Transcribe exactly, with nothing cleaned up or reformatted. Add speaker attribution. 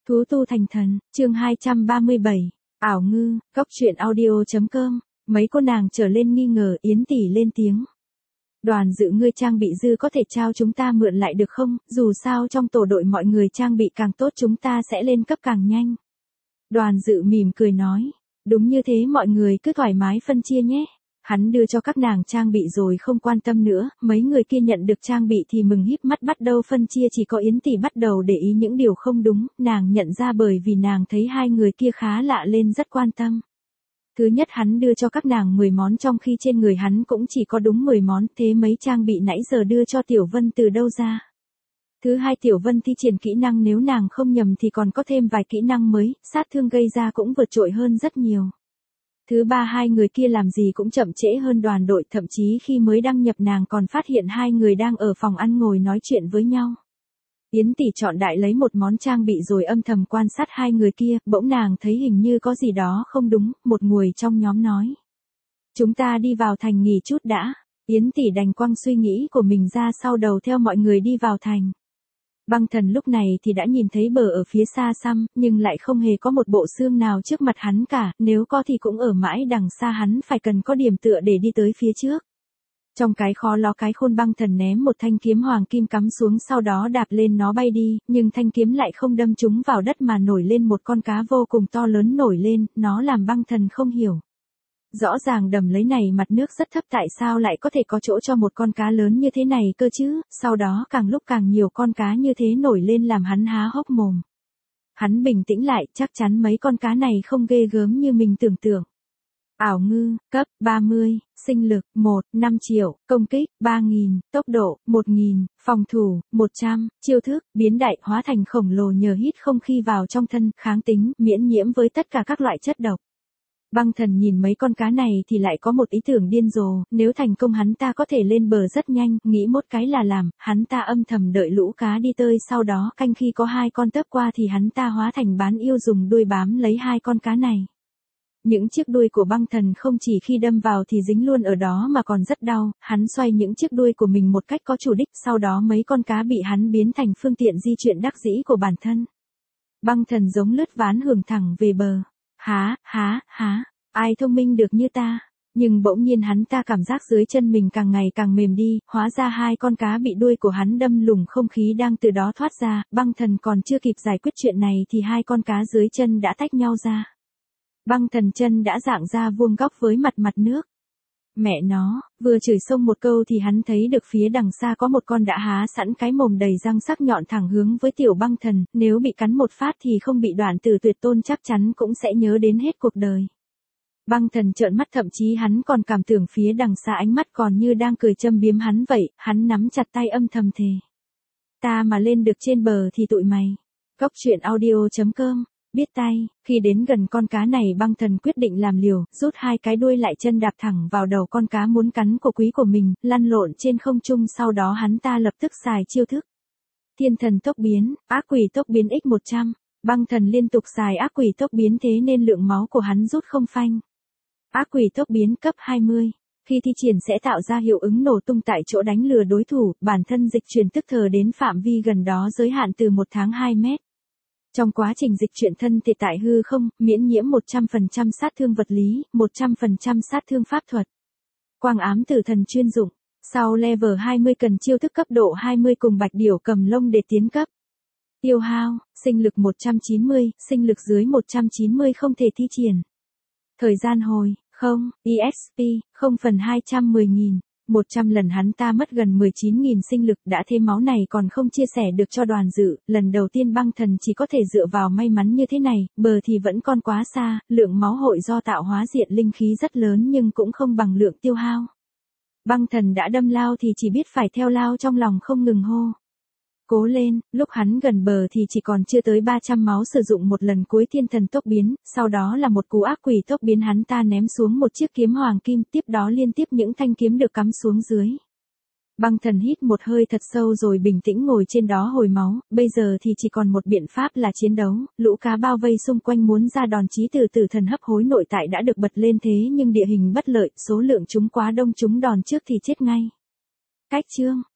Speaker 1: Thú tu thành thần, chương hai trăm ba mươi bảy, ảo ngư, góc truyện audio.com, mấy cô nàng trở lên nghi ngờ. Yến tỷ lên tiếng. Đoàn Dự, ngươi trang bị dư có thể trao chúng ta mượn lại được không, dù sao trong tổ đội mọi người trang bị càng tốt chúng ta sẽ lên cấp càng nhanh. Đoàn Dự mỉm cười nói, đúng như thế, mọi người cứ thoải mái phân chia nhé. Hắn đưa cho các nàng trang bị rồi không quan tâm nữa, mấy người kia nhận được trang bị thì mừng híp mắt bắt đầu phân chia, chỉ có Yến tỷ bắt đầu để ý những điều không đúng, nàng nhận ra bởi vì nàng thấy hai người kia khá lạ lên rất quan tâm. Thứ nhất, hắn đưa cho các nàng mười món trong khi trên người hắn cũng chỉ có đúng mười món, thế mấy trang bị nãy giờ đưa cho Tiểu Vân từ đâu ra? Thứ hai, Tiểu Vân thi triển kỹ năng nếu nàng không nhầm thì còn có thêm vài kỹ năng mới, sát thương gây ra cũng vượt trội hơn rất nhiều. Thứ ba, hai người kia làm gì cũng chậm trễ hơn đoàn đội, thậm chí khi mới đăng nhập nàng còn phát hiện hai người đang ở phòng ăn ngồi nói chuyện với nhau. Yến tỷ chọn đại lấy một món trang bị rồi âm thầm quan sát hai người kia, bỗng nàng thấy hình như có gì đó không đúng, một người trong nhóm nói. Chúng ta đi vào thành nghỉ chút đã. Yến tỷ đành quăng suy nghĩ của mình ra sau đầu theo mọi người đi vào thành. Băng Thần lúc này thì đã nhìn thấy bờ ở phía xa xăm, nhưng lại không hề có một bộ xương nào trước mặt hắn cả, nếu có thì cũng ở mãi đằng xa, hắn phải cần có điểm tựa để đi tới phía trước. Trong cái khó ló cái khôn, Băng Thần ném một thanh kiếm hoàng kim cắm xuống, sau đó đạp lên nó bay đi, nhưng thanh kiếm lại không đâm trúng vào đất mà nổi lên một con cá vô cùng to lớn nổi lên, nó làm Băng Thần không hiểu. Rõ ràng đầm lấy này mặt nước rất thấp, tại sao lại có thể có chỗ cho một con cá lớn như thế này cơ chứ, sau đó càng lúc càng nhiều con cá như thế nổi lên làm hắn há hốc mồm. Hắn bình tĩnh lại, chắc chắn mấy con cá này không ghê gớm như mình tưởng tượng. Ảo ngư, cấp ba mươi, sinh lực một, năm triệu, công kích ba nghìn, tốc độ một nghìn, phòng thủ một trăm, chiêu thức biến đại hóa thành khổng lồ nhờ hít không khí vào trong thân, kháng tính, miễn nhiễm với tất cả các loại chất độc. Băng Thần nhìn mấy con cá này thì lại có một ý tưởng điên rồ, nếu thành công hắn ta có thể lên bờ rất nhanh, nghĩ một cái là làm, hắn ta âm thầm đợi lũ cá đi tơi, sau đó canh khi có hai con tấp qua thì hắn ta hóa thành bán yêu dùng đuôi bám lấy hai con cá này. Những chiếc đuôi của Băng Thần không chỉ khi đâm vào thì dính luôn ở đó mà còn rất đau, hắn xoay những chiếc đuôi của mình một cách có chủ đích, sau đó mấy con cá bị hắn biến thành phương tiện di chuyển đắc dĩ của bản thân. Băng Thần giống lướt ván hưởng thẳng về bờ. Há, há, há, ai thông minh được như ta, nhưng bỗng nhiên hắn ta cảm giác dưới chân mình càng ngày càng mềm đi, hóa ra hai con cá bị đuôi của hắn đâm lủng không khí đang từ đó thoát ra, Băng Thần còn chưa kịp giải quyết chuyện này thì hai con cá dưới chân đã tách nhau ra. Băng Thần chân đã dạng ra vuông góc với mặt mặt nước. Mẹ nó, vừa chửi xông một câu thì hắn thấy được phía đằng xa có một con đã há sẵn cái mồm đầy răng sắc nhọn thẳng hướng với Tiểu Băng Thần, nếu bị cắn một phát thì không bị đoạn tử tuyệt tôn chắc chắn cũng sẽ nhớ đến hết cuộc đời. Băng Thần trợn mắt, thậm chí hắn còn cảm tưởng phía đằng xa ánh mắt còn như đang cười châm biếm hắn vậy, hắn nắm chặt tay âm thầm thề. Ta mà lên được trên bờ thì tụi mày. Góc truyện audio.com. Biết tay, khi đến gần con cá này Băng Thần quyết định làm liều, rút hai cái đuôi lại, chân đạp thẳng vào đầu con cá muốn cắn cổ quý của mình, lăn lộn trên không trung, sau đó hắn ta lập tức xài chiêu thức. Thiên Thần tốc biến, ác quỷ tốc biến x một trăm, Băng Thần liên tục xài ác quỷ tốc biến thế nên lượng máu của hắn rút không phanh. Ác quỷ tốc biến cấp hai mươi, khi thi triển sẽ tạo ra hiệu ứng nổ tung tại chỗ đánh lừa đối thủ, bản thân dịch chuyển tức thời đến phạm vi gần đó giới hạn từ một tháng hai mét. Trong quá trình dịch chuyển thân thì tại hư không, miễn nhiễm một trăm phần trăm sát thương vật lý, một trăm phần trăm sát thương pháp thuật. Quang ám tử thần chuyên dụng. Sau level hai mươi cần chiêu thức cấp độ hai mươi cùng bạch điểu cầm lông để tiến cấp. Tiêu hao, sinh lực một trăm chín mươi, sinh lực dưới một trăm chín mươi không thể thi triển. Thời gian hồi, không, e ích pê, không phần hai trăm mười nghìn. một trăm lần hắn ta mất gần mười chín nghìn sinh lực, đã thêm máu này còn không chia sẻ được cho Đoàn Dự, lần đầu tiên Băng Thần chỉ có thể dựa vào may mắn như thế này, bờ thì vẫn còn quá xa, lượng máu hội do tạo hóa diện linh khí rất lớn nhưng cũng không bằng lượng tiêu hao. Băng Thần đã đâm lao thì chỉ biết phải theo lao, trong lòng không ngừng hô. Cố lên, lúc hắn gần bờ thì chỉ còn chưa tới ba trăm máu, sử dụng một lần cuối Thiên Thần tốc biến, sau đó là một cú ác quỷ tốc biến, hắn ta ném xuống một chiếc kiếm hoàng kim, tiếp đó liên tiếp những thanh kiếm được cắm xuống dưới. Băng Thần hít một hơi thật sâu rồi bình tĩnh ngồi trên đó hồi máu, bây giờ thì chỉ còn một biện pháp là chiến đấu, lũ cá bao vây xung quanh muốn ra đòn chí tử tử thần hấp hối nội tại đã được bật lên, thế nhưng địa hình bất lợi, số lượng chúng quá đông, chúng đòn trước thì chết ngay. Cách chương